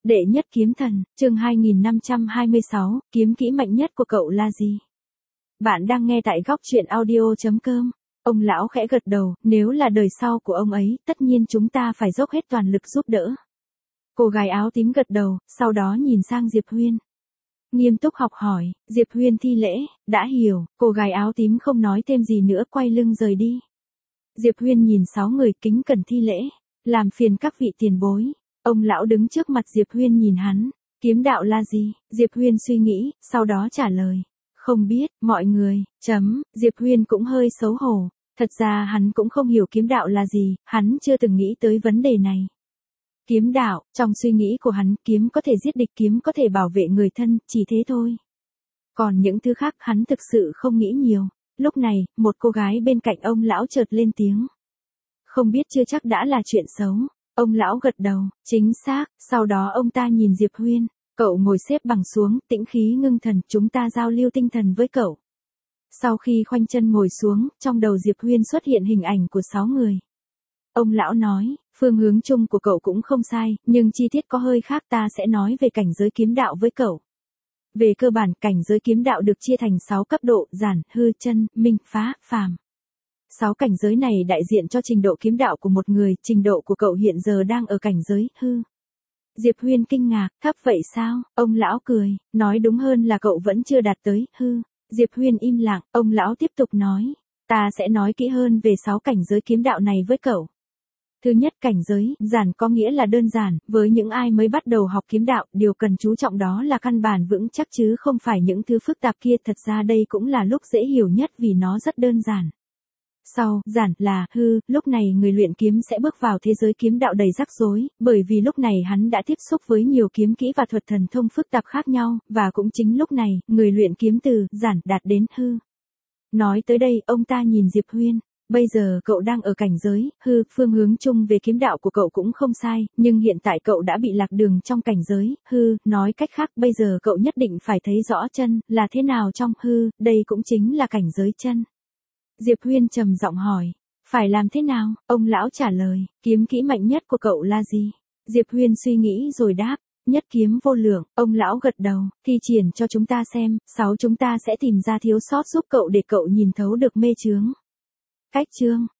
Đệ nhất kiếm thần, chương 2526, kiếm kỹ mạnh nhất của cậu là gì? Bạn đang nghe tại góc truyện audio.com. Ông lão khẽ gật đầu, nếu là đời sau của ông ấy, tất nhiên chúng ta phải dốc hết toàn lực giúp đỡ. Cô gái áo tím gật đầu, sau đó nhìn sang Diệp Huyên. Nghiêm túc học hỏi, Diệp Huyên thi lễ, đã hiểu, cô gái áo tím không nói thêm gì nữa quay lưng rời đi. Diệp Huyên nhìn 6 người kính cẩn thi lễ, làm phiền các vị tiền bối. Ông lão đứng trước mặt Diệp Huyên nhìn hắn, kiếm đạo là gì? Diệp Huyên suy nghĩ, sau đó trả lời, không biết, mọi người, Diệp Huyên cũng hơi xấu hổ, thật ra hắn cũng không hiểu kiếm đạo là gì, hắn chưa từng nghĩ tới vấn đề này. Kiếm đạo, trong suy nghĩ của hắn, kiếm có thể giết địch, kiếm có thể bảo vệ người thân, chỉ thế thôi. Còn những thứ khác hắn thực sự không nghĩ nhiều. Lúc này, một cô gái bên cạnh ông lão chợt lên tiếng. Không biết chưa chắc đã là chuyện xấu. Ông lão gật đầu, chính xác, sau đó ông ta nhìn Diệp Huyên, cậu ngồi xếp bằng xuống, tĩnh khí ngưng thần, chúng ta giao lưu tinh thần với cậu. Sau khi khoanh chân ngồi xuống, trong đầu Diệp Huyên xuất hiện hình ảnh của 6 người. Ông lão nói, phương hướng chung của cậu cũng không sai, nhưng chi tiết có hơi khác, ta sẽ nói về cảnh giới kiếm đạo với cậu. Về cơ bản, cảnh giới kiếm đạo được chia thành 6 cấp độ, giản, hư, chân, minh, phá, phàm. 6 cảnh giới này đại diện cho trình độ kiếm đạo của một người, trình độ của cậu hiện giờ đang ở cảnh giới hư. Diệp Huyên kinh ngạc, thấp vậy sao? Ông lão cười, nói đúng hơn là cậu vẫn chưa đạt tới hư. Diệp Huyên im lặng, ông lão tiếp tục nói, ta sẽ nói kỹ hơn về 6 cảnh giới kiếm đạo này với cậu. Thứ nhất, cảnh giới, giản có nghĩa là đơn giản, với những ai mới bắt đầu học kiếm đạo, điều cần chú trọng đó là căn bản vững chắc chứ không phải những thứ phức tạp kia, thật ra đây cũng là lúc dễ hiểu nhất vì nó rất đơn giản. Sau, giản là hư, lúc này người luyện kiếm sẽ bước vào thế giới kiếm đạo đầy rắc rối, bởi vì lúc này hắn đã tiếp xúc với nhiều kiếm kỹ và thuật thần thông phức tạp khác nhau, và cũng chính lúc này, người luyện kiếm từ giản đạt đến hư. Nói tới đây, ông ta nhìn Diệp Huyên. Bây giờ cậu đang ở cảnh giới hư, phương hướng chung về kiếm đạo của cậu cũng không sai, nhưng hiện tại cậu đã bị lạc đường trong cảnh giới hư, nói cách khác bây giờ cậu nhất định phải thấy rõ chân là thế nào trong hư, đây cũng chính là cảnh giới chân. Diệp Huyên trầm giọng hỏi, phải làm thế nào? Ông lão trả lời, kiếm kỹ mạnh nhất của cậu là gì? Diệp Huyên suy nghĩ rồi đáp, nhất kiếm vô lượng. Ông lão gật đầu, thi triển cho chúng ta xem, 6 chúng ta sẽ tìm ra thiếu sót giúp cậu để cậu nhìn thấu được mê chướng. Cách chương,